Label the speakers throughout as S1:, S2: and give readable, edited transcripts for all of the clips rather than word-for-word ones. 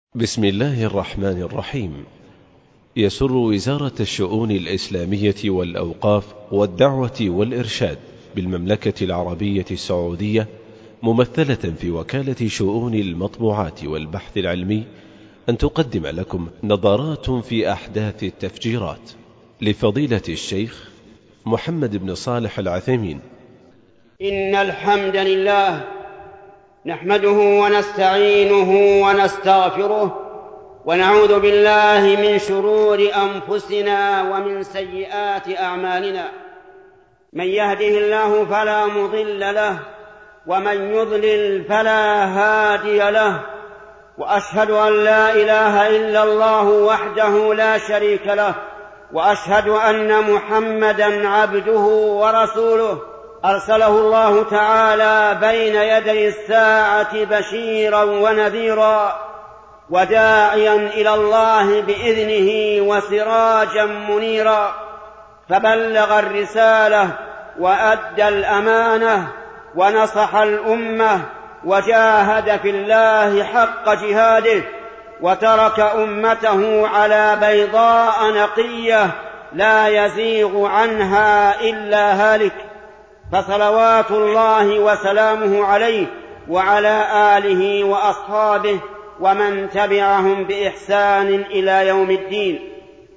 S1: بسم الله الرحمن الرحيم. يسر وزارة الشؤون الإسلامية والأوقاف والدعوة والإرشاد بالمملكة العربية السعودية ممثلة في وكالة شؤون المطبوعات والبحث العلمي أن تقدم لكم نظرات في أحداث التفجيرات لفضيلة الشيخ محمد بن صالح العثيمين.
S2: إن الحمد لله نحمده ونستعينه ونستغفره ونعوذ بالله من شرور أنفسنا ومن سيئات أعمالنا. من يهده الله فلا مضل له ومن يضلل فلا هادي له، وأشهد أن لا إله إلا الله وحده لا شريك له، وأشهد أن محمدًا عبده ورسوله أرسله الله تعالى بين يدي الساعة بشيرا ونذيرا وداعيا إلى الله بإذنه وسراجا منيرا، فبلغ الرسالة وأدى الأمانة ونصح الأمة وجاهد في الله حق جهاده، وترك أمته على بيضاء نقية لا يزيغ عنها إلا هالك، فصلوات الله وسلامه عليه وعلى آله وأصحابه ومن تبعهم بإحسان إلى يوم الدين.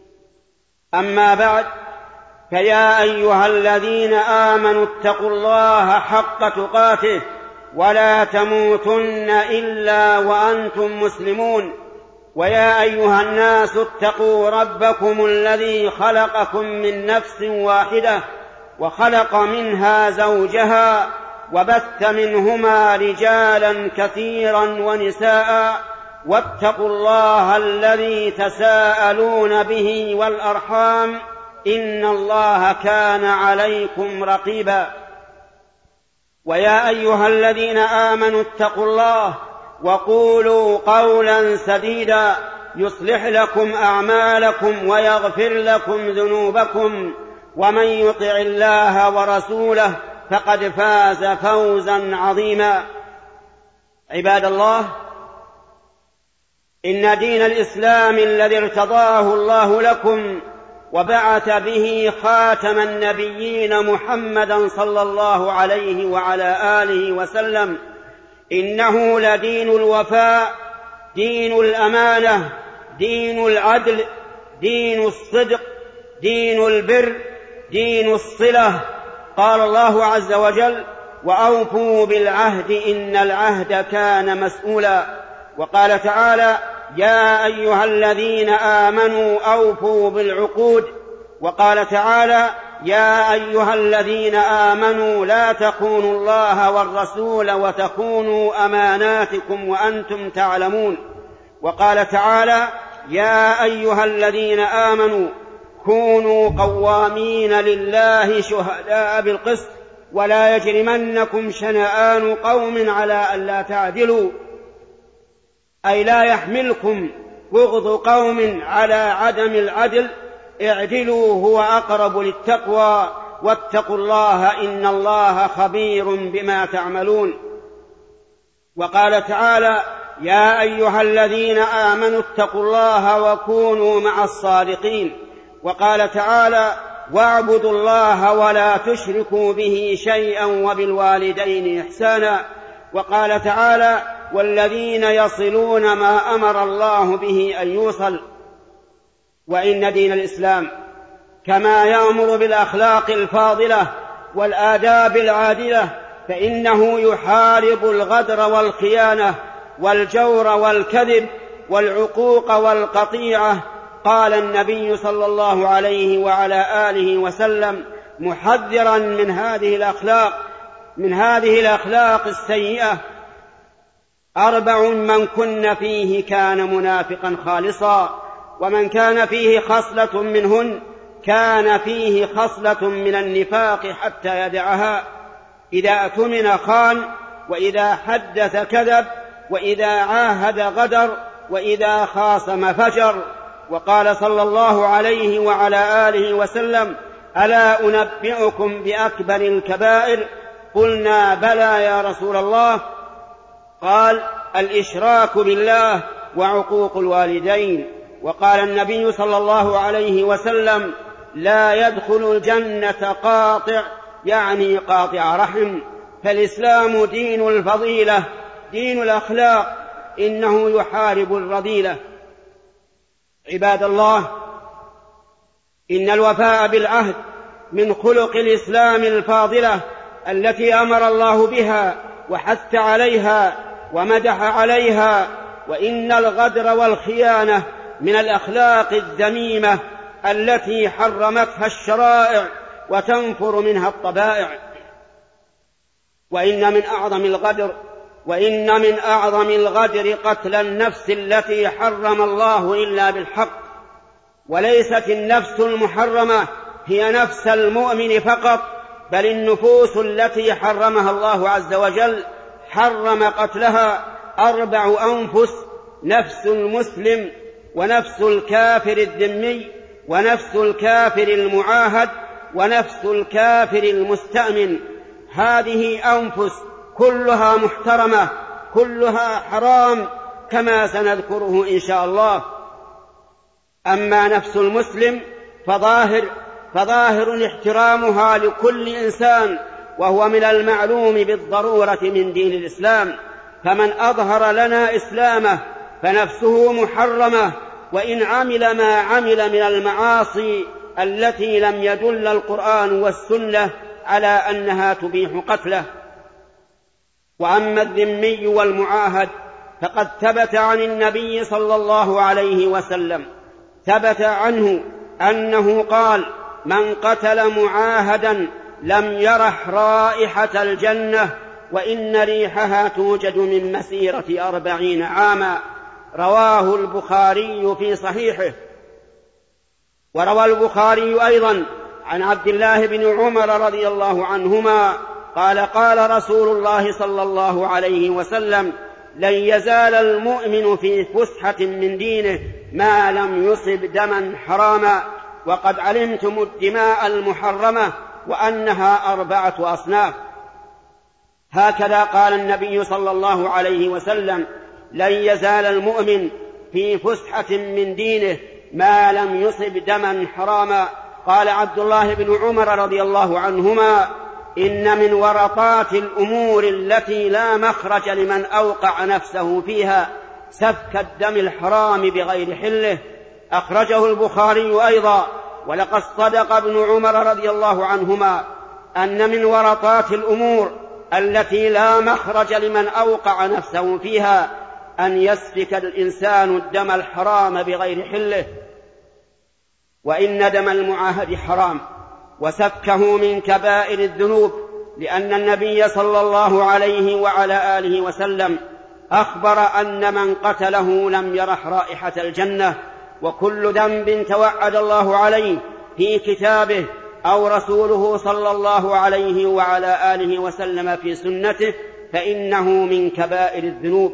S2: أما بعد، فيا أيها الذين آمنوا اتقوا الله حق تقاته ولا تموتن إلا وأنتم مسلمون. ويا أيها الناس اتقوا ربكم الذي خلقكم من نفس واحدة وخلق منها زوجها وبث منهما رجالا كثيرا ونساء، واتقوا الله الذي تساءلون به والأرحام إن الله كان عليكم رقيبا. ويا أيها الذين آمنوا اتقوا الله وقولوا قولا سديدا يصلح لكم أعمالكم ويغفر لكم ذنوبكم، ومن يطع الله ورسوله فقد فاز فوزا عظيما. عباد الله، إن دين الإسلام الذي ارتضاه الله لكم وبعث به خاتم النبيين محمدا صلى الله عليه وعلى آله وسلم، إنه لدين الوفاء، دين الأمانة، دين العدل، دين الصدق، دين البر، دين الصلة. قال الله عز وجل: وأوفوا بالعهد إن العهد كان مسؤولا. وقال تعالى: يا أيها الذين آمنوا أوفوا بالعقود. وقال تعالى: يا أيها الذين آمنوا لا تخونوا الله والرسول وتخونوا أماناتكم وأنتم تعلمون. وقال تعالى: يا أيها الذين آمنوا كونوا قوامين لله شهداء بالقسط ولا يجرمنكم شنآن قوم على ألا تعدلوا، أي لا يحملكم بغض قوم على عدم العدل، اعدلوا هو أقرب للتقوى واتقوا الله إن الله خبير بما تعملون. وقال تعالى: يا أيها الذين آمنوا اتقوا الله وكونوا مع الصادقين. وقال تعالى: واعبدوا الله ولا تشركوا به شيئا وبالوالدين إحسانا. وقال تعالى: والذين يصلون ما أمر الله به أن يوصل. وإن دين الإسلام كما يأمر بالأخلاق الفاضلة والآداب العادلة، فإنه يحارب الغدر والخيانة والجور والكذب والعقوق والقطيعة. قال النبي صلى الله عليه وعلى آله وسلم محذرا من هذه الأخلاق السيئة: 4 من كن فيه كان منافقا خالصا، ومن كان فيه خصلة منهن كان فيه خصلة من النفاق حتى يدعها: إذا اؤتمن خان، وإذا حدث كذب، وإذا عاهد غدر، وإذا خاصم فجر. وقال صلى الله عليه وعلى آله وسلم: ألا أنبئكم بأكبر الكبائر؟ قلنا: بلى يا رسول الله. قال: الإشراك بالله وعقوق الوالدين. وقال النبي صلى الله عليه وسلم: لا يدخل الجنة قاطع، يعني قاطع رحم. فالإسلام دين الفضيلة، دين الأخلاق، إنه يحارب الرذيلة. عباد الله، إن الوفاء بالعهد من خلق الإسلام الفاضلة التي أمر الله بها وحث عليها ومدح عليها، وإن الغدر والخيانة من الأخلاق الذميمة التي حرمتها الشرائع وتنفر منها الطبائع. وإن من أعظم الغدر قتل النفس التي حرم الله إلا بالحق. وليست النفس المحرمة هي نفس المؤمن فقط، بل النفوس التي حرمها الله عز وجل حرم قتلها 4 أنفس: نفس المسلم، ونفس الكافر الذمي، ونفس الكافر المعاهد، ونفس الكافر المستأمن. هذه أنفس كلها محترمة، كلها حرام، كما سنذكره إن شاء الله. أما نفس المسلم فظاهر احترامها لكل إنسان، وهو من المعلوم بالضرورة من دين الإسلام. فمن أظهر لنا إسلامه فنفسه محرمة، وإن عمل ما عمل من المعاصي التي لم يدل القرآن والسنة على أنها تبيح قتله. وأما الذمي والمعاهد فقد ثبت عن النبي صلى الله عليه وسلم، ثبت عنه أنه قال: من قتل معاهدا لم يرح رائحة الجنة، وإن ريحها توجد من مسيرة 40 عاما. رواه البخاري في صحيحه. وروى البخاري أيضا عن عبد الله بن عمر رضي الله عنهما قال: قال رسول الله صلى الله عليه وسلم: لن يزال المؤمن في فسحة من دينه ما لم يصب دما حراما، وقد علمتم الدماء المحرمة وأنها 4 أصناف. هكذا قال النبي صلى الله عليه وسلم: لن يزال المؤمن في فسحة من دينه ما لم يصب دما حراما. قال عبد الله بن عمر رضي الله عنهما: إن من ورطات الأمور التي لا مخرج لمن أوقع نفسه فيها سفك الدم الحرام بغير حله. أخرجه البخاري أيضا. ولقد صدق ابن عمر رضي الله عنهما أن من ورطات الأمور التي لا مخرج لمن أوقع نفسه فيها أن يسفك الإنسان الدم الحرام بغير حله. وإن دم المعاهد حرام، وسفكه من كبائر الذنوب، لأن النبي صلى الله عليه وعلى آله وسلم أخبر أن من قتله لم يرح رائحة الجنة. وكل ذنب توعد الله عليه في كتابه أو رسوله صلى الله عليه وعلى آله وسلم في سنته فإنه من كبائر الذنوب.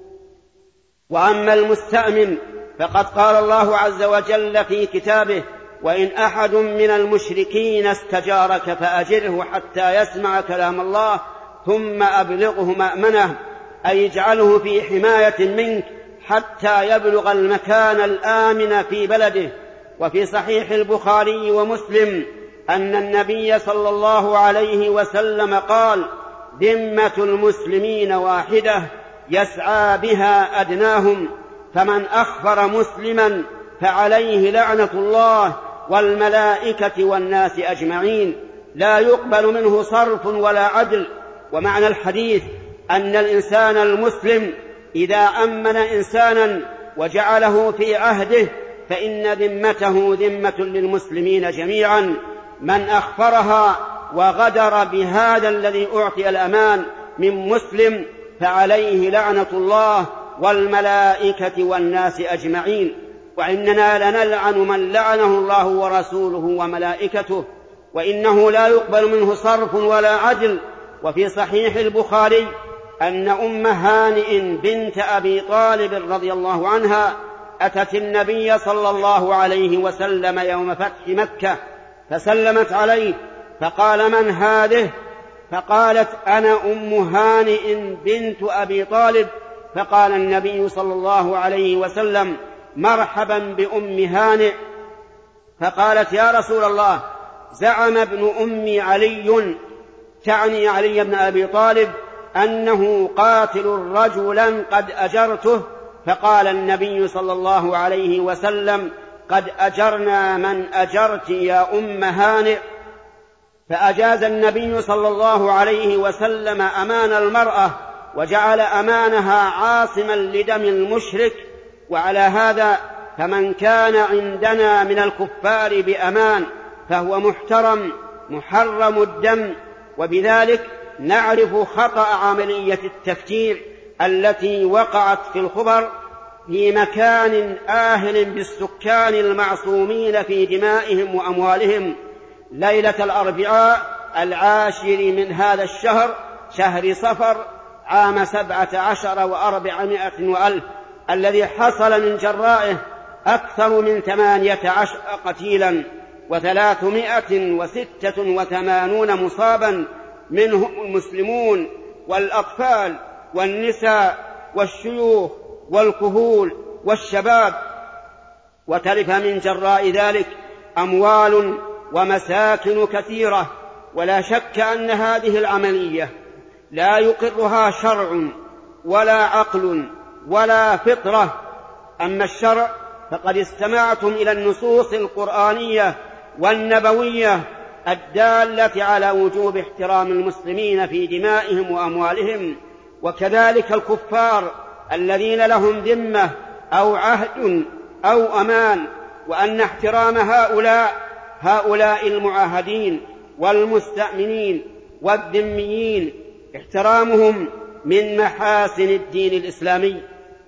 S2: وأما المستأمن فقد قال الله عز وجل في كتابه: وإن أحد من المشركين استجارك فأجره حتى يسمع كلام الله ثم أبلغه مأمنه، أي اجعله في حماية منك حتى يبلغ المكان الآمن في بلده. وفي صحيح البخاري ومسلم أن النبي صلى الله عليه وسلم قال: ذمة المسلمين واحدة يسعى بها أدناهم، فمن أخبر مسلما فعليه لعنة الله والملائكة والناس أجمعين، لا يقبل منه صرف ولا عدل. ومعنى الحديث أن الإنسان المسلم إذا أمن إنسانا وجعله في عهده فإن ذمته ذمة للمسلمين جميعا. من أخفرها وغدر بهذا الذي أعطي الأمان من مسلم فعليه لعنة الله والملائكة والناس أجمعين. وإننا لنلعن من لعنه الله ورسوله وملائكته، وإنه لا يقبل منه صرف ولا عدل. وفي صحيح البخاري أن أم هانئ بنت أبي طالب رضي الله عنها أتت النبي صلى الله عليه وسلم يوم فتح مكة فسلمت عليه، فقال: من هذه؟ فقالت: أنا أم هانئ بنت أبي طالب. فقال النبي صلى الله عليه وسلم: مرحبا بأم هانئ. فقالت: يا رسول الله، زعم ابن أم علي، تعني علي بن أبي طالب، أنه قاتل رجلا قد أجرته. فقال النبي صلى الله عليه وسلم: قد أجرنا من أجرت يا أم هانئ. فأجاز النبي صلى الله عليه وسلم أمان المرأة، وجعل أمانها عاصما لدم المشرك. وعلى هذا فمن كان عندنا من الكفار بأمان فهو محترم محرم الدم. وبذلك نعرف خطأ عملية التفجير التي وقعت في الخبر في مكان آهل بالسكان المعصومين في دمائهم وأموالهم ليلة الأربعاء 10 من هذا الشهر، شهر صفر، عام 17 و400 وألف، الذي حصل من جرائه أكثر من 18 قتيلا و386 مصابا، منهم المسلمون والأطفال والنساء والشيوخ والكهول والشباب. وتلف من جراء ذلك أموال ومساكن كثيرة. ولا شك أن هذه العملية لا يقرها شرع ولا عقل ولا فطرة. أما الشرع فقد استمعتم إلى النصوص القرآنية والنبوية الدالة على وجوب احترام المسلمين في دمائهم وأموالهم، وكذلك الكفار الذين لهم ذمة أو عهد أو أمان، وأن احترام هؤلاء المعاهدين والمستأمنين والذميين احترامهم من محاسن الدين الإسلامي.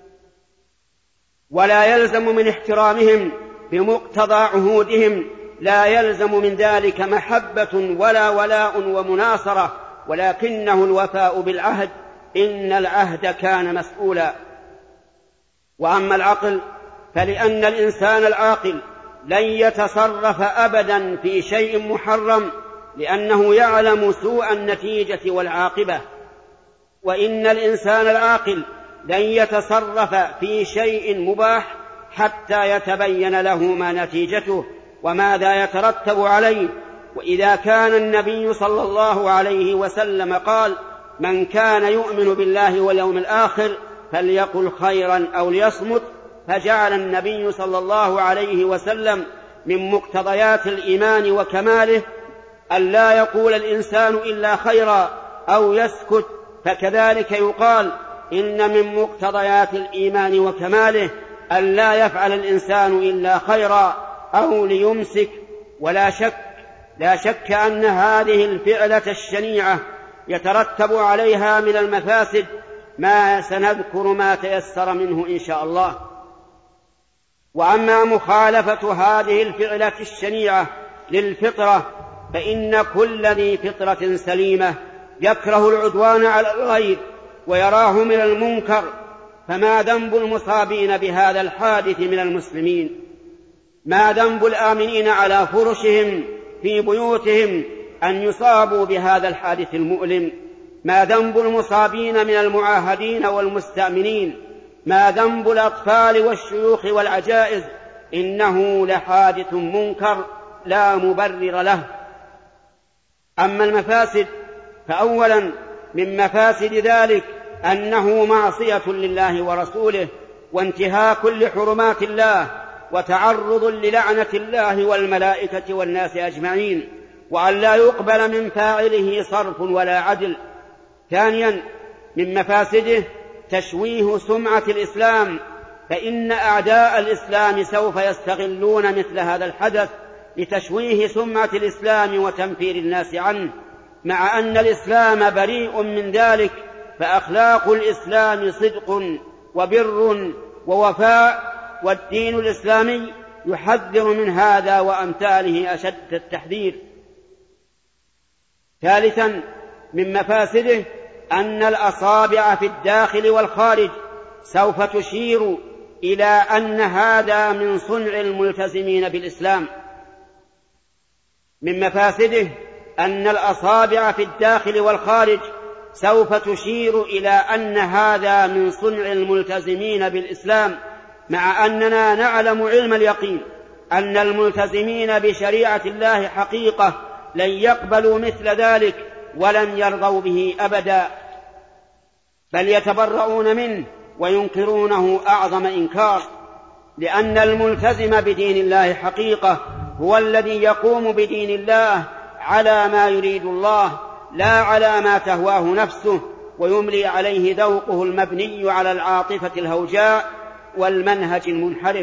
S2: ولا يلزم من احترامهم بمقتضى عهودهم، لا يلزم من ذلك محبة ولا ولاء ومناصرة، ولكنه الوفاء بالعهد، إن العهد كان مسؤولا. وأما العقل فلأن الإنسان العاقل لن يتصرف أبدا في شيء محرم، لأنه يعلم سوء النتيجة والعاقبة. وإن الإنسان العاقل لن يتصرف في شيء مباح حتى يتبين له ما نتيجته وماذا يترتب عليه. وإذا كان النبي صلى الله عليه وسلم قال: من كان يؤمن بالله واليوم الآخر فليقل خيرا أو ليصمت، فجعل النبي صلى الله عليه وسلم من مقتضيات الإيمان وكماله أن لا يقول الإنسان إلا خيرا أو يسكت. فكذلك يقال إن من مقتضيات الإيمان وكماله أن لا يفعل الإنسان إلا خيرا أو ليمسك. لا شك أن هذه الفعلة الشنيعة يترتب عليها من المفاسد ما سنذكر ما تيسر منه إن شاء الله. وأما مخالفة هذه الفعلة الشنيعة للفطرة فإن كل ذي فطرة سليمة يكره العدوان على الغير ويراه من المنكر. فما ذنب المصابين بهذا الحادث من المسلمين؟ ما ذنب الآمنين على فرشهم في بيوتهم أن يصابوا بهذا الحادث المؤلم؟ ما ذنب المصابين من المعاهدين والمستأمنين؟ ما ذنب الأطفال والشيوخ والعجائز؟ إنه لحادث منكر لا مبرر له. أما المفاسد فأولا من مفاسد ذلك أنه معصية لله ورسوله، وانتهاك لحرمات الله، وتعرض للعنة الله والملائكة والناس أجمعين، وأن لا يقبل من فاعله صرف ولا عدل. ثانيا من مفاسده تشويه سمعة الإسلام، فإن أعداء الإسلام سوف يستغلون مثل هذا الحدث لتشويه سمعة الإسلام وتنفير الناس عنه، مع أن الإسلام بريء من ذلك، فأخلاق الإسلام صدق وبر ووفاء، والدين الإسلامي يحذر من هذا وأمثاله أشد التحذير. ثالثا من مفاسده أن الأصابع في الداخل والخارج سوف تشير إلى أن هذا من صنع الملتزمين بالإسلام. من مفاسده أن الأصابع في الداخل والخارج سوف تشير إلى أن هذا من صنع الملتزمين بالإسلام، مع أننا نعلم علم اليقين أن الملتزمين بشريعة الله حقيقة لن يقبلوا مثل ذلك ولن يرضوا به أبدا، بل يتبرؤون منه وينكرونه أعظم إنكار، لأن الملتزم بدين الله حقيقة هو الذي يقوم بدين الله على ما يريد الله لا على ما تهواه نفسه، ويملي عليه ذوقه المبني على العاطفة الهوجاء والمنهج المنحرف.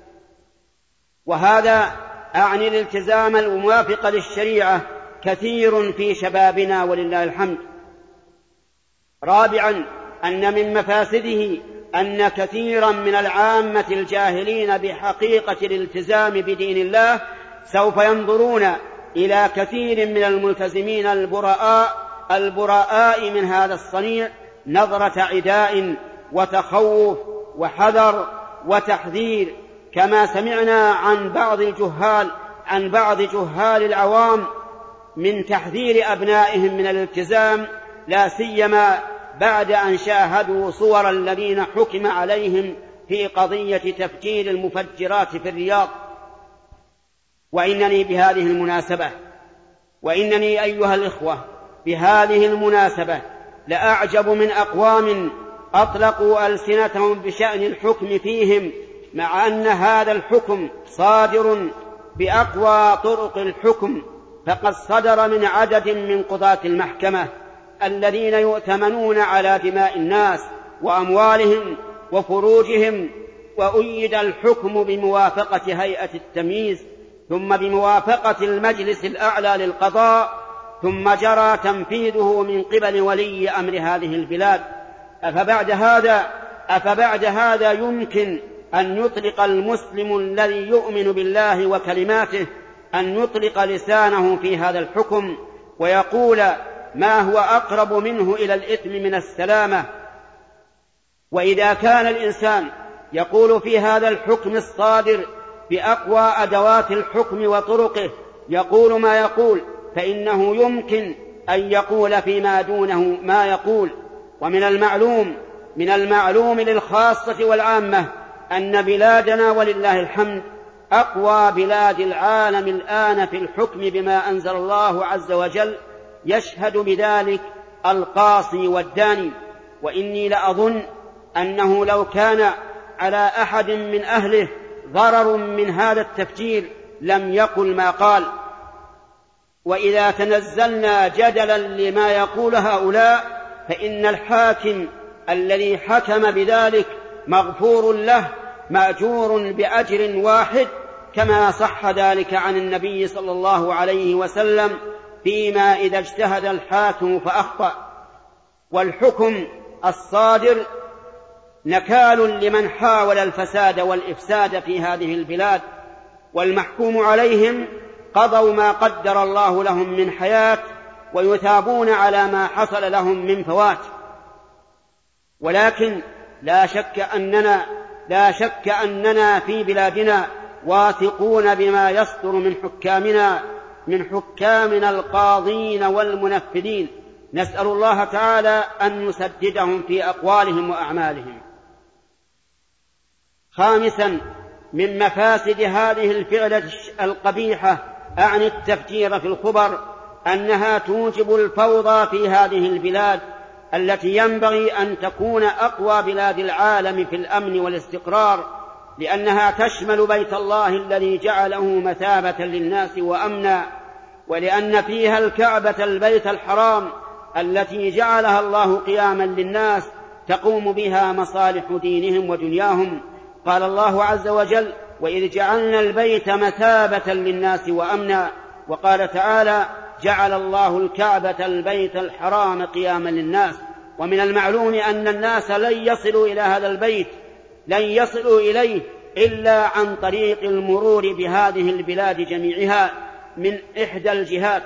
S2: وهذا أعني الالتزام الموافق للشريعة كثير في شبابنا ولله الحمد. رابعا، أن من مفاسده أن كثيرا من العامة الجاهلين بحقيقة الالتزام بدين الله سوف ينظرون إلى كثير من الملتزمين البراء من هذا الصنيع نظرة عداء وتخوف وحذر وتحذير، كما سمعنا عن بعض جهال العوام من تحذير أبنائهم من الالتزام، لا سيما بعد أن شاهدوا صور الذين حكم عليهم في قضية تفجير المفجرات في الرياض. وإنني أيها الإخوة بهذه المناسبة لأعجب من أقوام أطلقوا ألسنتهم بشأن الحكم فيهم، مع أن هذا الحكم صادر بأقوى طرق الحكم، فقد صدر من عدد من قضاة المحكمة الذين يؤتمنون على دماء الناس وأموالهم وفروجهم، وأيد الحكم بموافقة هيئة التمييز، ثم بموافقة المجلس الأعلى للقضاء، ثم جرى تنفيذه من قبل ولي أمر هذه البلاد. أفبعد هذا يمكن أن يطلق المسلم الذي يؤمن بالله وكلماته أن يطلق لسانه في هذا الحكم ويقول ما هو أقرب منه إلى الإثم من السلامة؟ وإذا كان الإنسان يقول في هذا الحكم الصادر بأقوى أدوات الحكم وطرقه يقول ما يقول، فإنه يمكن أن يقول فيما دونه ما يقول. ومن المعلوم للخاصة والعامة أن بلادنا ولله الحمد أقوى بلاد العالم الآن في الحكم بما أنزل الله عز وجل، يشهد بذلك القاصي والداني. وإني لأظن أنه لو كان على أحد من أهله ضرر من هذا التفجير لم يقل ما قال. وإذا تنزلنا جدلا لما يقول هؤلاء فإن الحاكم الذي حكم بذلك مغفور له مأجور بأجر واحد، كما صح ذلك عن النبي صلى الله عليه وسلم فيما إذا اجتهد الحاكم فأخطأ. والحكم الصادر نكال لمن حاول الفساد والإفساد في هذه البلاد، والمحكوم عليهم قضوا ما قدر الله لهم من حياة ويثابون على ما حصل لهم من فوات. ولكن لا شك أننا في بلادنا واثقون بما يصدر من حكامنا القاضين والمنفذين، نسأل الله تعالى أن يسددهم في أقوالهم وأعمالهم. خامسا، من مفاسد هذه الفعلة القبيحة عن التفجير في الخبر أنها توجب الفوضى في هذه البلاد التي ينبغي أن تكون أقوى بلاد العالم في الأمن والاستقرار، لأنها تشمل بيت الله الذي جعله مثابة للناس وأمنا، ولأن فيها الكعبة البيت الحرام التي جعلها الله قياما للناس تقوم بها مصالح دينهم ودنياهم. قال الله عز وجل: وإذ جعلنا البيت مثابة للناس وأمنا. وقال تعالى: جعل الله الكعبة البيت الحرام قياما للناس. ومن المعلوم أن الناس لن يصلوا إلى هذا البيت، لن يصلوا إليه إلا عن طريق المرور بهذه البلاد جميعها من إحدى الجهات.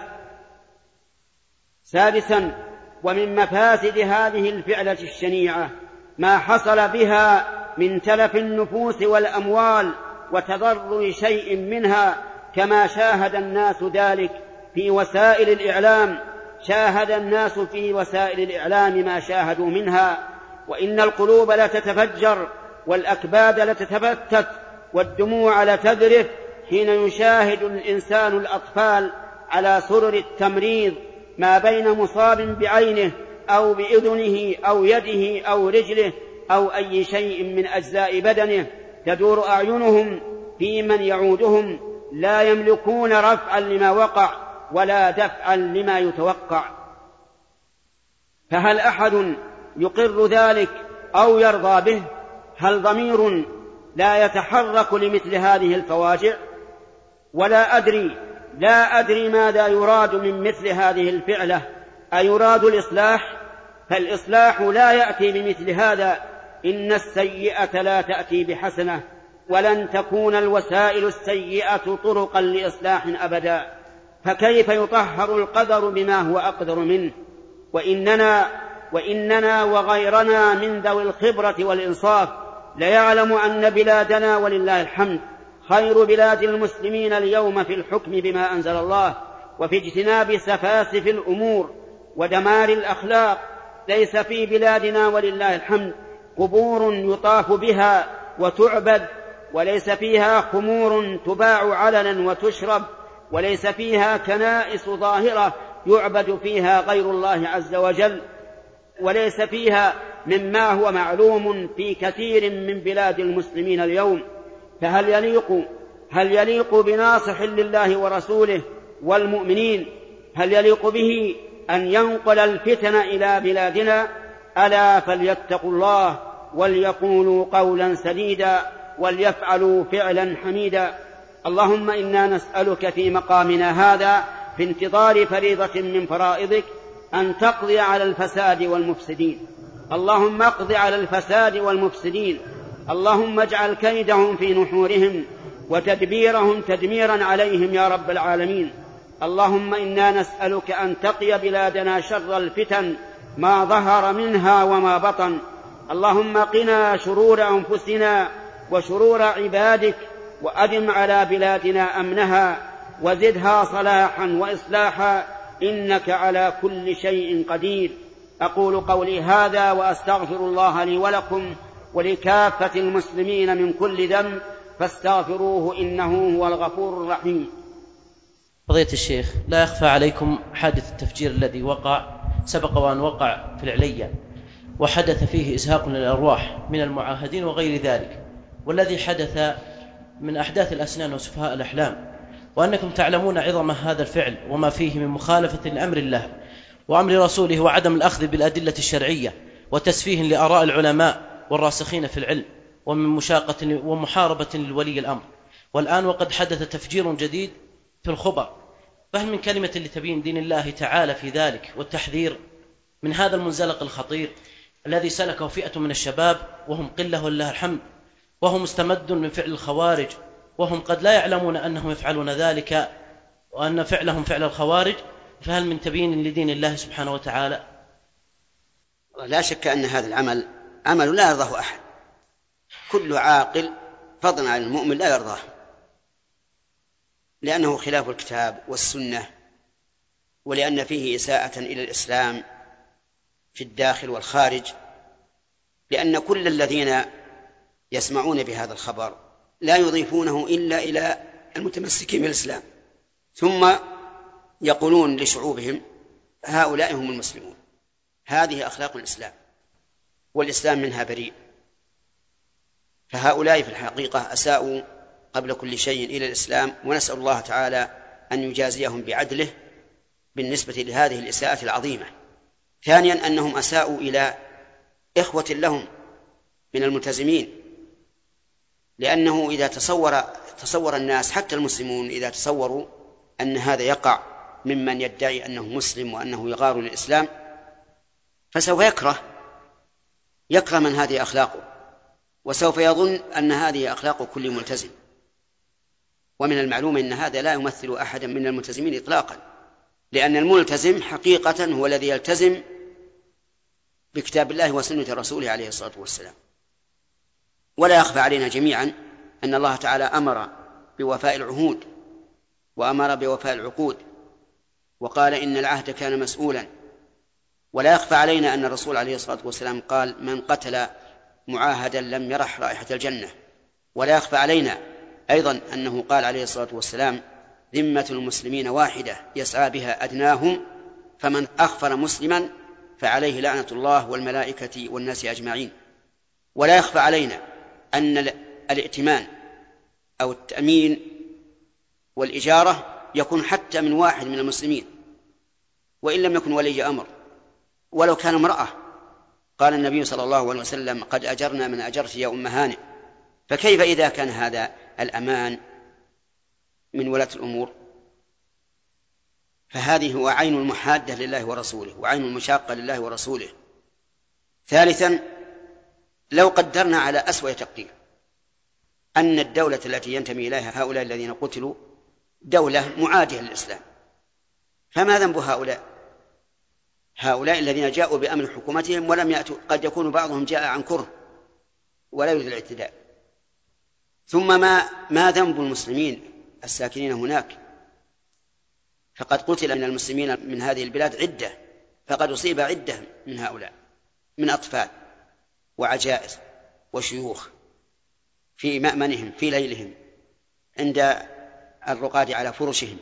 S2: سادسا، ومن مفاسد هذه الفعلة الشنيعة ما حصل بها من تلف النفوس والأموال وتضرر شيء منها، كما شاهد الناس ذلك في وسائل الإعلام شاهد الناس في وسائل الإعلام ما شاهدوا منها، وإن القلوب لتتفجر والأكباد لتتفتت والدموع لتذرف حين يشاهد الإنسان الأطفال على سرر التمريض ما بين مصاب بعينه أو بأذنه أو يده أو رجله أو أي شيء من أجزاء بدنه، تدور أعينهم في من يعودهم، لا يملكون رفعا لما وقع ولا دفعا لما يتوقع. فهل أحد يقر ذلك أو يرضى به؟ هل ضمير لا يتحرك لمثل هذه الفواجع؟ لا أدري ماذا يراد من مثل هذه الفعلة. أيراد الإصلاح؟ فالإصلاح لا يأتي بمثل هذا. إن السيئة لا تأتي بحسنة، ولن تكون الوسائل السيئة طرقا لإصلاح أبدا. فكيف يطهر القدر بما هو أقدر منه؟ وإننا وغيرنا من ذوي الخبرة والإنصاف ليعلم أن بلادنا ولله الحمد خير بلاد المسلمين اليوم في الحكم بما أنزل الله وفي اجتناب سفاسف الأمور ودمار الأخلاق. ليس في بلادنا ولله الحمد قبور يطاف بها وتعبد، وليس فيها خمور تباع علنا وتشرب، وليس فيها كنائس ظاهرة يعبد فيها غير الله عز وجل، وليس فيها مما هو معلوم في كثير من بلاد المسلمين اليوم. فهل يليق بناصح لله ورسوله والمؤمنين، هل يليق به أن ينقل الفتن إلى بلادنا؟ ألا فليتقوا الله وليقولوا قولا سديدا وليفعلوا فعلا حميدا. اللهم إنا نسألك في مقامنا هذا في انتظار فريضة من فرائضك أن تقضي على الفساد والمفسدين. اللهم اقض على الفساد والمفسدين. اللهم اجعل كيدهم في نحورهم وتدبيرهم تدميرا عليهم يا رب العالمين. اللهم إنا نسألك أن تقي بلادنا شر الفتن ما ظهر منها وما بطن. اللهم قنا شرور أنفسنا وشرور عبادك، وأدم على بلادنا أمنها وزدها صلاحا وإصلاحا، إنك على كل شيء قدير. أقول قولي هذا وأستغفر الله لي ولكم ولكافة المسلمين من كل ذنب فاستغفروه إنه هو الغفور الرحيم.
S3: فضيلة الشيخ، لا يخفى عليكم حادث التفجير الذي سبق وأن وقع في العليا، وحدث فيه إزهاق للأرواح من المعاهدين وغير ذلك، والذي حدث من أحداث الأسنان وسفهاء الأحلام، وأنكم تعلمون عظم هذا الفعل وما فيه من مخالفة لأمر الله وأمر رسوله وعدم الأخذ بالأدلة الشرعية وتسفيه لآراء العلماء والراسخين في العلم ومن مشاقة ومحاربة لولي الأمر. والآن وقد حدث تفجير جديد في الخبر، فهل من كلمة لتبيين دين الله تعالى في ذلك والتحذير من هذا المنزلق الخطير الذي سلكه فئة من الشباب وهم قلة ولله الحمد، وهو مستمد من فعل الخوارج، وهم قد لا يعلمون أنهم يفعلون ذلك وأن فعلهم فعل الخوارج؟ فهل من تبيين لدين الله سبحانه وتعالى؟
S4: لا شك أن هذا العمل عمل لا يرضاه أحد، كل عاقل فضلا عن المؤمن لا يرضاه، لأنه خلاف الكتاب والسنة، ولأن فيه إساءة إلى الإسلام في الداخل والخارج، لأن كل الذين يسمعون بهذا الخبر لا يضيفونه إلا إلى المتمسكين بالإسلام، ثم يقولون لشعوبهم هؤلاء هم المسلمون. هذه أخلاق الإسلام، والإسلام منها بريء. فهؤلاء في الحقيقة أساءوا قبل كل شيء إلى الإسلام، ونسأل الله تعالى أن يجازيهم بعدله بالنسبة لهذه الإساءة العظيمة. ثانيا أنهم أساءوا إلى إخوة لهم من الملتزمين، لأنه إذا تصور الناس حتى المسلمون إذا تصوروا أن هذا يقع ممن يدعي أنه مسلم وأنه يغار للإسلام، فسوف يكره من هذه أخلاقه، وسوف يظن أن هذه أخلاق كل ملتزم. ومن المعلوم أن هذا لا يمثل أحدا من الملتزمين إطلاقا، لأن الملتزم حقيقة هو الذي يلتزم بكتاب الله وسنة رسوله عليه الصلاة والسلام. ولا يخفى علينا جميعا أن الله تعالى أمر بوفاء العهود وأمر بوفاء العقود، وقال إن العهد كان مسؤولا. ولا يخفى علينا أن الرسول عليه الصلاة والسلام قال من قتل معاهدا لم يرح رائحة الجنة. ولا يخفى علينا أيضا أنه قال عليه الصلاة والسلام ذمة المسلمين واحدة يسعى بها أدناهم فمن أخفر مسلما فعليه لعنة الله والملائكة والناس أجمعين. ولا يخفى علينا أن الائتمان أو التأمين والإجارة يكون حتى من واحد من المسلمين وإن لم يكن ولي أمر ولو كان امرأة. قال النبي صلى الله عليه وسلم قد أجرنا من أجرت يا أم هانئ. فكيف إذا كان هذا الأمان من ولاة الأمور؟ فهذه هو عين المحادة لله ورسوله وعين المشاقة لله ورسوله. ثالثا، لو قدرنا على أسوأ تقدير أن الدولة التي ينتمي إليها هؤلاء الذين قتلوا دولة معادية للإسلام، فما ذنب هؤلاء الذين جاءوا بأمر حكومتهم ولم يأتوا؟ قد يكون بعضهم جاء عن كره ولا يريد الاعتداء. ثم ما ذنب المسلمين الساكنين هناك؟ فقد قتل من المسلمين من هذه البلاد عدة، فقد أصيب عدة من هؤلاء من أطفال وعجائز وشيوخ في مأمنهم في ليلهم عند الرقاد على فرشهم.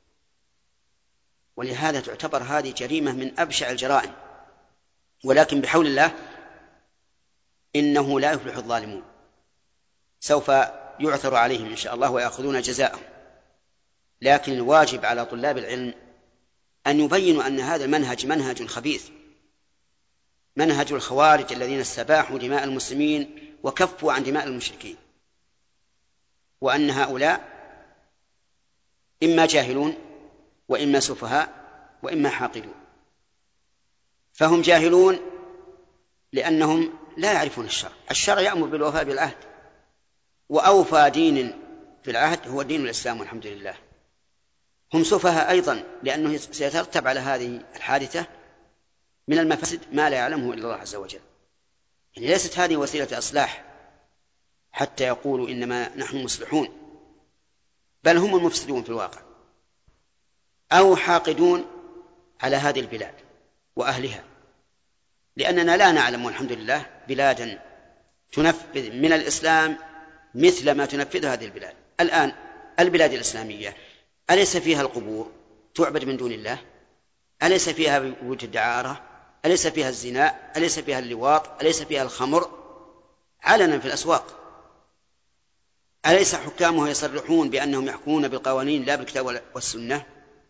S4: ولهذا تعتبر هذه جريمة من أبشع الجرائم. ولكن بحول الله إنه لا يفلح الظالمون، سوف يعثر عليهم إن شاء الله ويأخذون جزاءهم. لكن الواجب على طلاب العلم أن يبينوا أن هذا المنهج منهج خبيث، منهج الخوارج الذين استباحوا دماء المسلمين وكفوا عن دماء المشركين، وأن هؤلاء إما جاهلون وإما سفهاء وإما حاقدون. فهم جاهلون لأنهم لا يعرفون الشرع يأمر بالوفاء بالعهد، وأوفى دين في العهد هو دين الإسلام والحمد لله. هم سفهاء أيضا لأنه سيترتب على هذه الحادثة من المفاسد ما لا يعلمه إلا الله عز وجل. يعني ليست هذه وسيلة إصلاح حتى يقولوا إنما نحن مصلحون، بل هم المفسدون في الواقع أو حاقدون على هذه البلاد وأهلها، لأننا لا نعلم والحمد لله بلادا تنفذ من الإسلام مثل ما تنفذ هذه البلاد. الآن البلاد الإسلامية أليس فيها القبور تعبد من دون الله؟ أليس فيها بيوت الدعارة؟ أليس فيها الزنا؟ أليس فيها اللواط؟ أليس فيها الخمر علنا في الأسواق؟ أليس حكامها يصرحون بأنهم يحكمون بالقوانين لا بالكتاب والسنة؟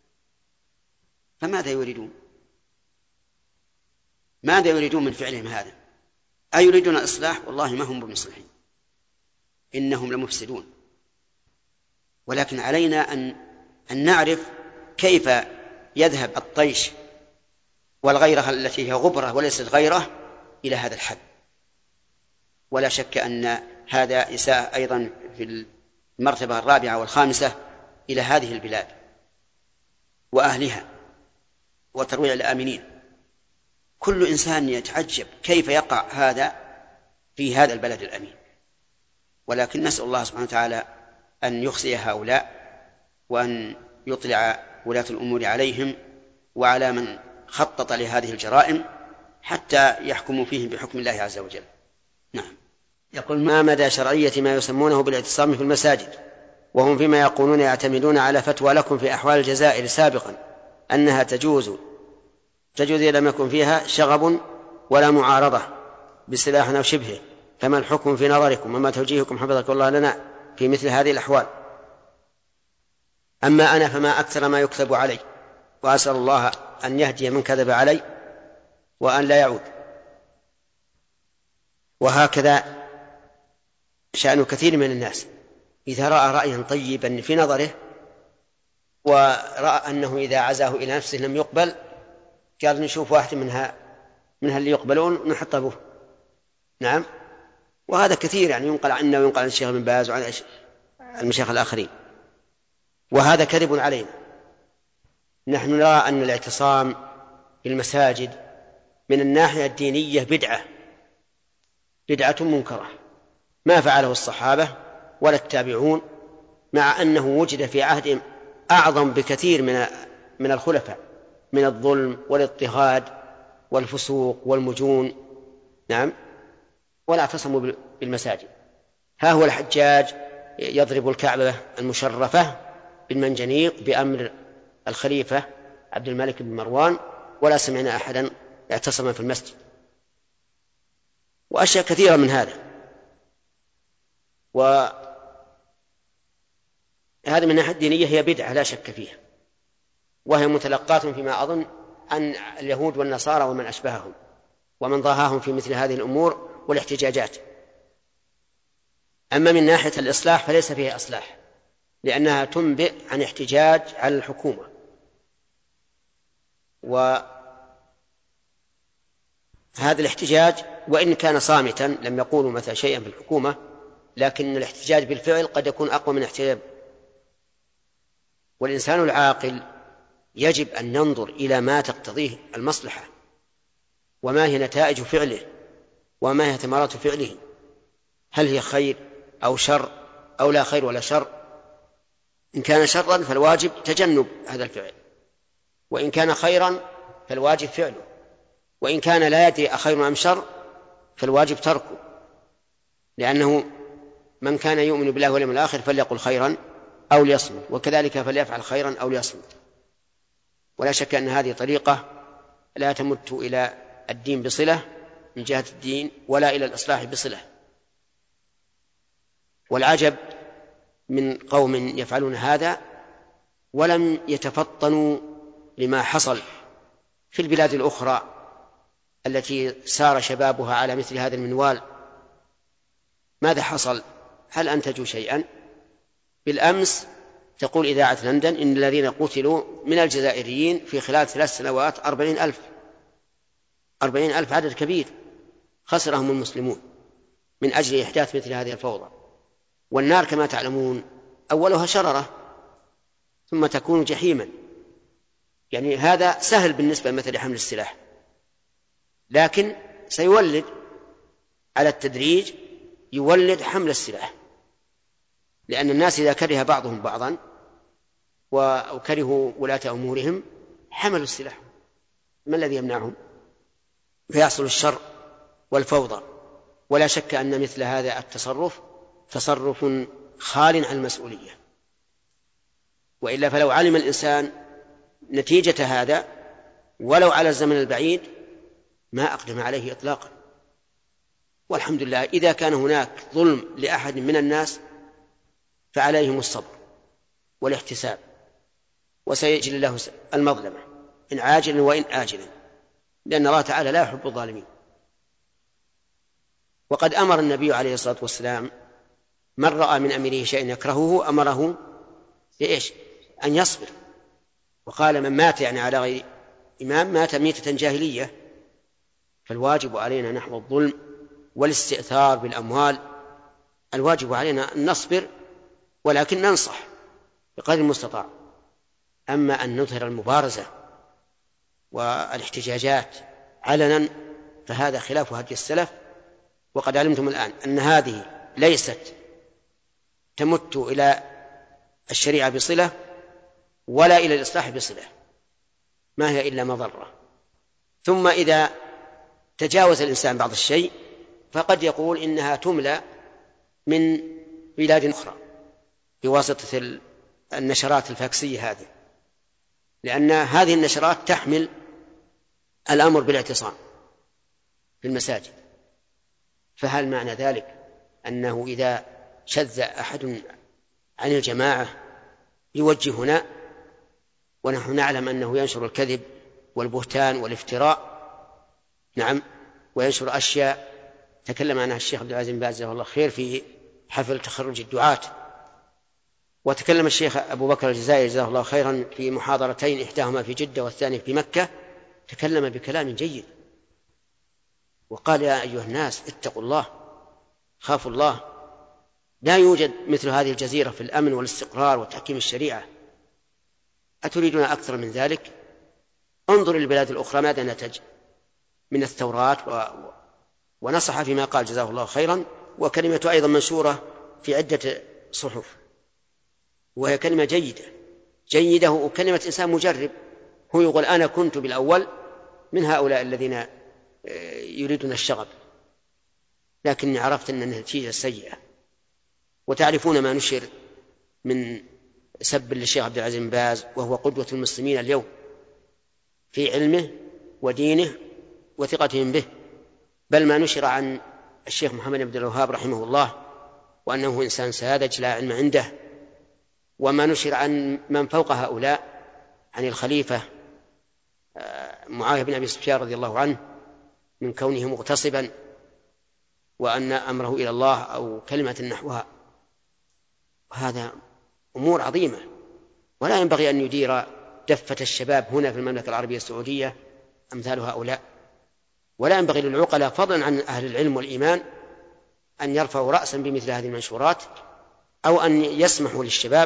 S4: فماذا يريدون؟ ماذا يريدون من فعلهم هذا؟ أيريدون الإصلاح؟ والله ما هم بمصلحين، إنهم لمفسدون. ولكن علينا أن نعرف كيف يذهب الطيش والغيرة التي هي غبرة وليست غيرة إلى هذا الحد. ولا شك أن هذا إساءة أيضا في المرتبة الرابعة والخامسة إلى هذه البلاد وأهلها وترويع الآمنين. كل إنسان يتعجب كيف يقع هذا في هذا البلد الأمين. ولكن نسأل الله سبحانه وتعالى أن يخزي هؤلاء وأن يطلع ولاة الأمور عليهم وعلى من خطط لهذه الجرائم حتى يحكموا فيهم بحكم الله عز وجل. نعم. يقول ما مدى شرعية ما يسمونه بالاعتصام في المساجد وهم فيما يقولون يعتمدون على فتوى لكم في أحوال الجزائر سابقا أنها تجوز إذا لم يكن فيها شغب ولا معارضة بسلاح أو شبهه، فما الحكم في نظركم وما توجيهكم حفظكم الله لنا في مثل هذه الأحوال؟ أما أنا فما أكثر ما يكتب علي، وأسأل الله أن يهدي من كذب علي وأن لا يعود. وهكذا شأن كثير من الناس إذا رأى رأيا طيبا في نظره ورأى أنه إذا عزاه إلى نفسه لم يقبل قال نشوف واحد منها اللي يقبلون نحطه به. نعم. وهذا كثير يعني ينقل عنا وينقل عن الشيخ بن باز وعن المشايخ الآخرين، وهذا كذب علينا. نحن نرى أن الاعتصام في المساجد من الناحية الدينية بدعة منكرة ما فعله الصحابة ولا التابعون، مع أنه وجد في عهد أعظم بكثير من الخلفاء من الظلم والاضطهاد والفسوق والمجون. نعم. ولا اعتصموا بالمساجد. ها هو الحجاج يضرب الكعبة المشرفة بالمنجنيق بأمر الخليفة عبد الملك بن مروان، ولا سمعنا أحدا اعتصم في المسجد، وأشياء كثيرة من هذا. وهذا من الناحية الدينية هي بدعة لا شك فيها، وهي متلقاة فيما أظن عن اليهود والنصارى ومن أشبههم ومن ضاهاهم في مثل هذه الأمور والاحتجاجات. أما من ناحية الإصلاح فليس فيها إصلاح، لأنها تنبئ عن احتجاج على الحكومة، وهذا الاحتجاج وإن كان صامتا لم يقولوا مثلا شيئا في الحكومة، لكن الاحتجاج بالفعل قد يكون أقوى من احتجاج. والإنسان العاقل يجب أن ينظر إلى ما تقتضيه المصلحة، وما هي نتائج فعله، وما هي ثمرات فعله، هل هي خير أو شر أو لا خير ولا شر. إن كان شرا فالواجب تجنب هذا الفعل، وإن كان خيرا فالواجب فعله، وإن كان لا يدري أخير أم شر فالواجب تركه، لأنه من كان يؤمن بالله واليوم الآخر فليقل خيرا أو ليصمت، وكذلك فليفعل خيرا أو ليصمت. ولا شك أن هذه طريقة لا تمت إلى الدين بصلة من جهة الدين ولا إلى الإصلاح بصلة. والعجب من قوم يفعلون هذا ولم يتفطنوا لما حصل في البلاد الأخرى التي سار شبابها على مثل هذا المنوال. ماذا حصل؟ هل أنتجوا شيئا؟ بالأمس تقول إذاعة لندن إن الذين قتلوا من الجزائريين في خلال 3 سنوات 40,000. 40,000 عدد كبير خسرهم المسلمون من أجل إحداث مثل هذه الفوضى. والنار كما تعلمون أولها شررة ثم تكون جحيما، يعني هذا سهل بالنسبة مثل حمل السلاح، لكن سيولد على التدريج يولد حمل السلاح، لأن الناس إذا كره بعضهم بعضا وكرهوا ولاة أمورهم حملوا السلاح. ما الذي يمنعهم؟ فيحصل الشر والفوضى. ولا شك أن مثل هذا التصرف تصرف خال عن المسؤولية، وإلا فلو علم الإنسان نتيجة هذا ولو على الزمن البعيد ما أقدم عليه إطلاقا. والحمد لله إذا كان هناك ظلم لأحد من الناس فعليهم الصبر والاحتساب، وسيجري له المظلمة إن عاجلا وإن آجلا، لأن الله تعالى لا يحب الظالمين. وقد أمر النبي عليه الصلاة والسلام من رأى من أميره شيئا يكرهه أمره بإيش؟ أن يصبر. وقال من مات يعني على غير إمام مات ميتة جاهلية. فالواجب علينا نحو الظلم والاستئثار بالأموال، الواجب علينا أن نصبر ولكن ننصح بقدر المستطاع. أما أن نظهر المبارزة والاحتجاجات علنا فهذا خلاف هدي السلف. وقد علمتم الآن أن هذه ليست تمت إلى الشريعة بصلة ولا إلى الإصلاح بصلة، ما هي إلا مضرة. ثم إذا تجاوز الإنسان بعض الشيء فقد يقول إنها تملى من بلاد أخرى بواسطة النشرات الفاكسية هذه، لأن هذه النشرات تحمل الأمر بالاعتصام في المساجد. فهل معنى ذلك أنه إذا شذ أحد عن الجماعة يوجهنا ونحن نعلم أنه ينشر الكذب والبهتان والافتراء؟ نعم، وينشر أشياء تكلم عنها الشيخ عبد العزيز بن باز جزاه الله خير في حفل تخرج الدعاة، وتكلم الشيخ أبو بكر الجزائري جزاه الله خيرا في محاضرتين، إحداهما في جدة والثانية في مكة، تكلم بكلام جيد وقال يا أيها الناس اتقوا الله، خافوا الله، لا يوجد مثل هذه الجزيرة في الأمن والاستقرار وتحكيم الشريعة، أتريدون أكثر من ذلك؟ انظر البلاد الأخرى ماذا نتج من الثورات ونصح فيما قال جزاه الله خيرا، وكلمة أيضا منشورة في عدة صحف، وهي كلمة جيدة وكلمة إنسان مجرب هو يقول أنا كنت بالأول من هؤلاء الذين يريدون الشغب، لكني عرفت أن النتيجة سيئة. وتعرفون ما نشر من سب للشيخ عبد العزيز بن باز، وهو قدوة المسلمين اليوم في علمه ودينه وثقتهم به، بل ما نشر عن الشيخ محمد بن عبد الوهاب رحمه الله وأنه إنسان ساذج لا علم عنده، وما نشر عن من فوق هؤلاء عن الخليفة معاوية بن أبي سفيان رضي الله عنه من كونه مغتصبا وأن أمره إلى الله أو كلمة نحوها. وهذا أمور عظيمة، ولا ينبغي أن يدير دفة الشباب هنا في المملكة العربية السعودية أمثال هؤلاء، ولا ينبغي للعقلاء فضلا عن أهل العلم والإيمان أن يرفعوا رأسا بمثل هذه المنشورات، أو أن يسمحوا للشباب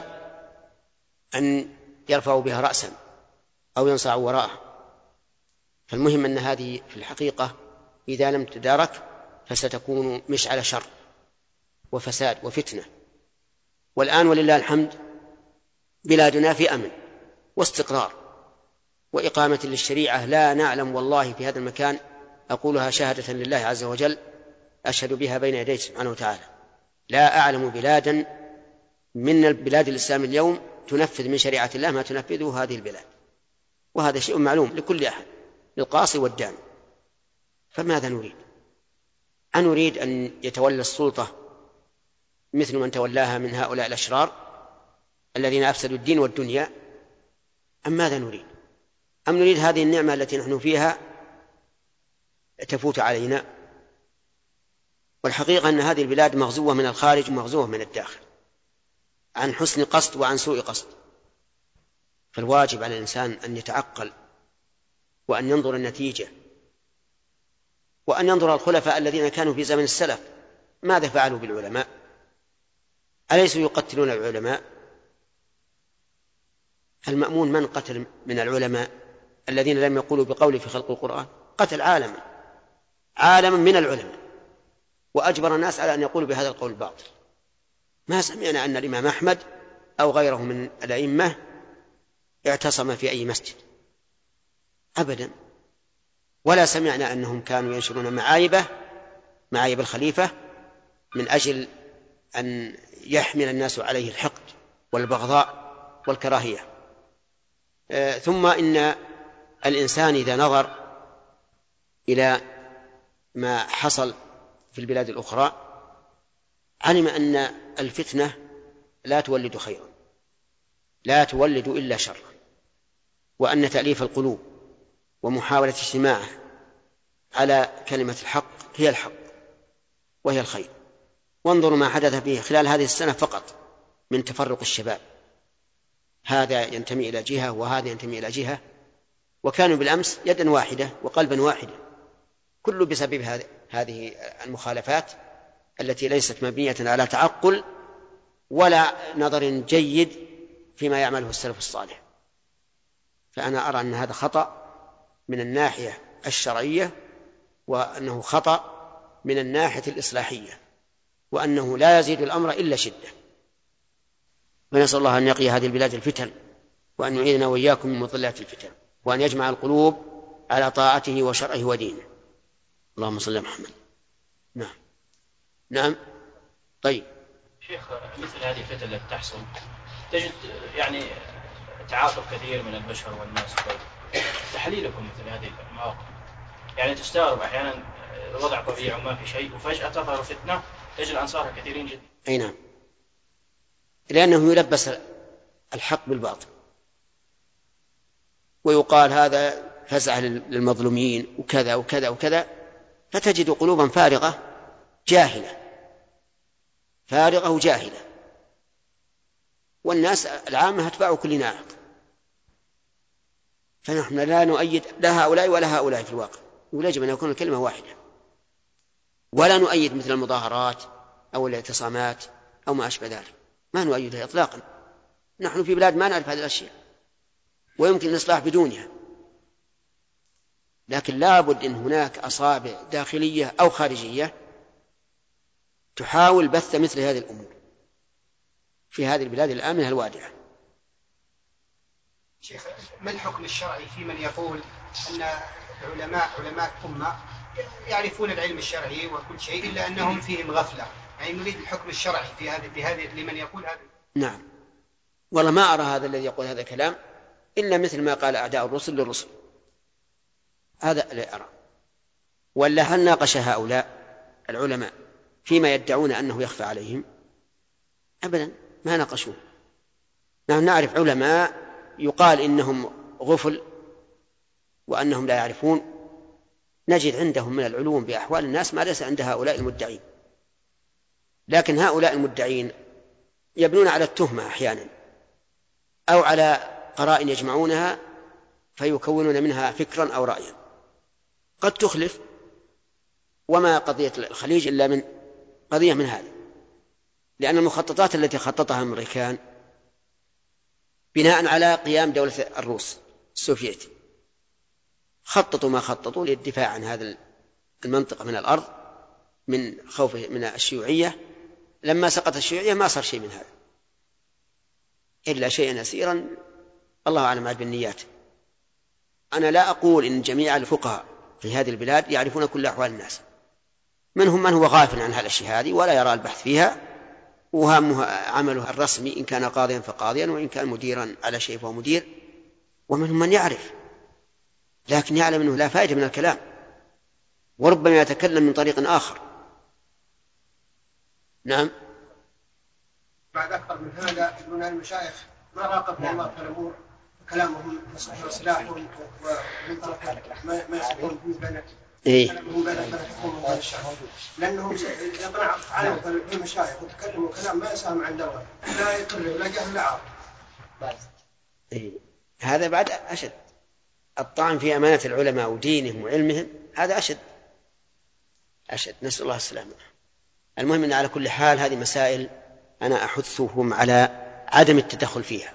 S4: أن يرفعوا بها رأسا أو ينصعوا وراءه. فالمهم أن هذه في الحقيقة إذا لم تدارك فستكون مشعل شر وفساد وفتنة. والآن ولله الحمد بلادنا في أمن واستقرار وإقامة للشريعة، لا نعلم والله في هذا المكان، أقولها شهادة لله عز وجل أشهد بها بين يديه سبحانه وتعالى، لا أعلم بلادا من البلاد الإسلام اليوم تنفذ من شريعة الله ما تنفذه هذه البلاد، وهذا شيء معلوم لكل أحد، للقاصي والداني. فماذا نريد؟ أنريد أن يتولى السلطة مثل من تولاها من هؤلاء الأشرار الذين أفسدوا الدين والدنيا، أم ماذا نريد؟ أم نريد هذه النعمة التي نحن فيها تفوت علينا؟ والحقيقة أن هذه البلاد مغزوة من الخارج ومغزوة من الداخل، عن حسن قصد وعن سوء قصد. فالواجب على الإنسان أن يتعقل وأن ينظر النتيجة، وأن ينظر الخلفاء الذين كانوا في زمن السلف ماذا فعلوا بالعلماء؟ أليسوا يقتلون العلماء؟ المأمون من قتل من العلماء الذين لم يقولوا بقول في خلق القرآن؟ قتل عالما من العلماء، وأجبر الناس على أن يقولوا بهذا القول الباطل. ما سمعنا أن الإمام أحمد أو غيره من الأئمة اعتصم في أي مسجد أبدا، ولا سمعنا أنهم كانوا ينشرون معايب الخليفة من أجل أن يحمل الناس عليه الحقد والبغضاء والكراهية. ثم إن الإنسان إذا نظر إلى ما حصل في البلاد الأخرى علم أن الفتنة لا تولد خيرا، لا تولد إلا شرا، وأن تأليف القلوب ومحاولة اجتماعه على كلمة الحق هي الحق وهي الخير. وانظروا ما حدث فيه خلال هذه السنة فقط من تفرق الشباب، هذا ينتمي إلى جهة وهذا ينتمي إلى جهة، وكانوا بالأمس يدا واحدة وقلبا واحدا، كله بسبب هذه المخالفات التي ليست مبنية على تعقل ولا نظر جيد فيما يعمله السلف الصالح. فأنا أرى أن هذا خطأ من الناحية الشرعية، وأنه خطأ من الناحية الإصلاحية، وأنه لا يزيد الأمر إلا شدة. ونسأل الله أن يقي هذه البلاد الفتن، وأن يعيذنا وإياكم من مضلات الفتن، وأن يجمع القلوب على طاعته وشرعه ودينه. اللهم صل على محمد. نعم. طيب
S5: شيخ، مثل هذه الفتن التي تحصل تجد يعني تعاطف كثير من البشر والناس، تحليلكم مثل هذه المواقف؟ يعني تستغرب أحيانا الوضع طبيعي وما في شيء وفجأة تظهر فتنة تجد أنصارها كثيرين جدا.
S4: أي نعم، لأنه يلبس الحق بالباطل، ويقال هذا فزع للمظلومين وكذا وكذا وكذا، فتجد قلوبا فارغة وجاهلة، والناس العامة أتباع كل ناعق. فنحن لا نؤيد لا هؤلاء ولا هؤلاء في الواقع، ويجب أن يكون الكلمة واحدة، ولا نؤيد مثل المظاهرات أو الاعتصامات أو ما أشبه ذلك، ما نؤيدها إطلاقا. نحن في بلاد ما نعرف هذه الأشياء ويمكن الإصلاح بدونها، لكن لا بد إن هناك أصابع داخلية أو خارجية تحاول بث مثل هذه الأمور في هذه البلاد الآمنة الوادعة.
S6: شيخ، ما الحكم الشرعي في من يقول أن علماء أمة يعرفون العلم الشرعي وكل شيء إلا أنهم فيهم غفلة؟ يعني نريد الحكم الشرعي في هذه لمن يقول هذا.
S4: نعم، والله ما أرى هذا الذي يقول هذا الكلام إلا مثل ما قال أعداء الرسل للرسل، هذا لا أرى. ولا هل ناقش هؤلاء العلماء فيما يدعون أنه يخفى عليهم؟ أبدا ما ناقشوه. نحن نعرف علماء يقال إنهم غفل وأنهم لا يعرفون، نجد عندهم من العلوم بأحوال الناس ما ليس عند هؤلاء المدعين. لكن هؤلاء المدعين يبنون على التهمة أحيانا أو على قرائن يجمعونها فيكونون منها فكرا أو رأيا قد تخلف. وما قضية الخليج إلا من قضية من هذا، لأن المخططات التي خططها الأمريكان بناء على قيام دولة الروس السوفيتي، خططوا ما خططوا للدفاع عن هذا المنطقة من الأرض من خوف من الشيوعية. لما سقط الشيوعية ما صار شيء من هذا إلا شيئا يسيرا، الله أعلم بالنيات. أنا لا أقول إن جميع الفقهاء في هذه البلاد يعرفون كل أحوال الناس، منهم من هو غافل عن هالأشياء هذه ولا يرى البحث فيها، وهمه عمله الرسمي، إن كان قاضيا فقاضيا، وإن كان مديرا على شيء فهو مدير. ومنهم من يعرف لكن يعلم أنه لا فائدة من الكلام، وربما يتكلم من طريق آخر. نعم.
S6: بعد أكثر من هذا يقولون المشايخ ما راقبوا الله في الأمور، كلامهم وسلاحهم ومن طرف ما يسكون بين كلامهم بين الحكومة وبين الشعب، لأنهم يقنع عنهم المشايخ وتكلموا كلام ما يساهم عن دولة، لا يقر ولا جهل لا عرض.
S4: هذا بعد أشد، الطعن في أمانة العلماء ودينهم وعلمهم هذا أشد. نسأل الله السلامة. المهم أن على كل حال هذه مسائل أنا أحثهم على عدم التدخل فيها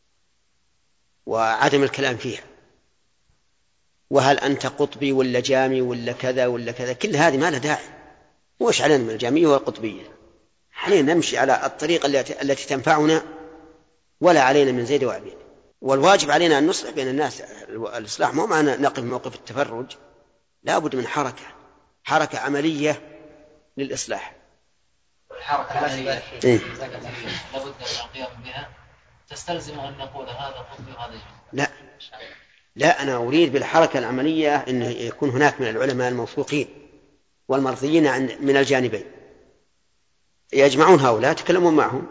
S4: وعدم الكلام فيها. وهل أنت قطبي ولا جامي ولا كذا ولا كذا، كل هذه ما لها داعي. وش علينا من الجامية والقطبية؟ علينا نمشي على الطريقة التي تنفعنا، ولا علينا من زيد وعبيد. والواجب علينا أن نصلح بين الناس. الإصلاح مو معنى نقف موقف التفرج، لا بد من حركة عملية للإصلاح.
S7: الحركة العملية لابد من القيام بها، تستلزم أن نقول هذا قطبي وهذا جامي.
S4: لا أنا أريد بالحركة العملية أن يكون هناك من العلماء الموثوقين والمرضيين من الجانبين، يجمعون هؤلاء يتكلمون معهم.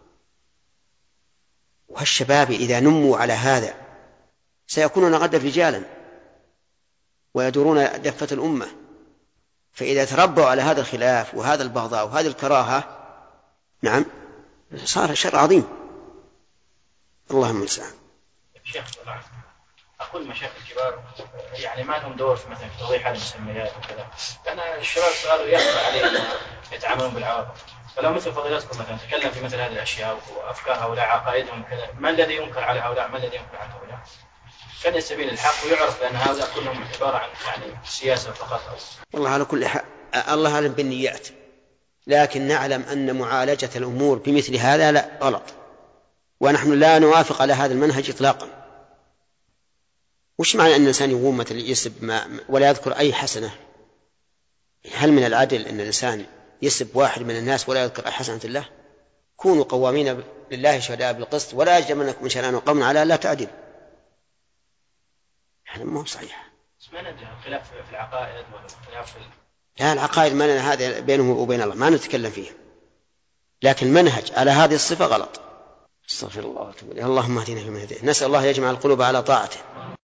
S4: والشباب إذا نموا على هذا سيكونون غدا رجالا ويدورون دفة الأمة. فإذا تربوا على هذا الخلاف وهذا البغضاء وهذه الكراهة، نعم، صار شر عظيم. اللهم المستعان.
S5: شيخ أقول مشايخ الكبار يعني ما لهم دور في مثلا في توضيح المسميات وكذا، لأن الشباب صاروا يخفى عليهم يتعاملون بالعواطف. فلو مثل فضيلتكم مثلا تكلم في مثل هذه الأشياء وأفكار هؤلاء عقائدهم وكذا، ما الذي ينكر على هؤلاء؟ ما الذي ينكر على هؤلاء؟ كان سبيل الحق ويعرف بأن هؤلاء كلهم عبارة عن يعني سياسة فقط.
S4: والله على كل حال الله أعلم بالنيات، لكن نعلم أن معالجة الأمور بمثل هذا لا غلط، ونحن لا نوافق على هذا المنهج إطلاقا. وش معنى أن الإنسان يقوم مثل يسب ولا يذكر أي حسنة؟ هل من العدل أن الإنسان يسب واحد من الناس ولا يذكر أي حسنة الله؟ كونوا قوامين لله شهداء بالقسط ولا يجرمنكم شنآن قوم على لا تعدل. هذا ما هو صحيح.
S5: ما ندري خلاف في العقائد ولا خلاف
S4: لا، العقائد ما لنا، هذا بينه وبين الله ما نتكلم فيه، لكن المنهج على هذه الصفة غلط. استغفر الله واتوب إليه. اللهم اهدنا فيمن هديت. نسأل الله يجمع القلوب على طاعته.